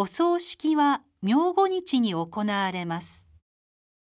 お葬式は明後日に行われます。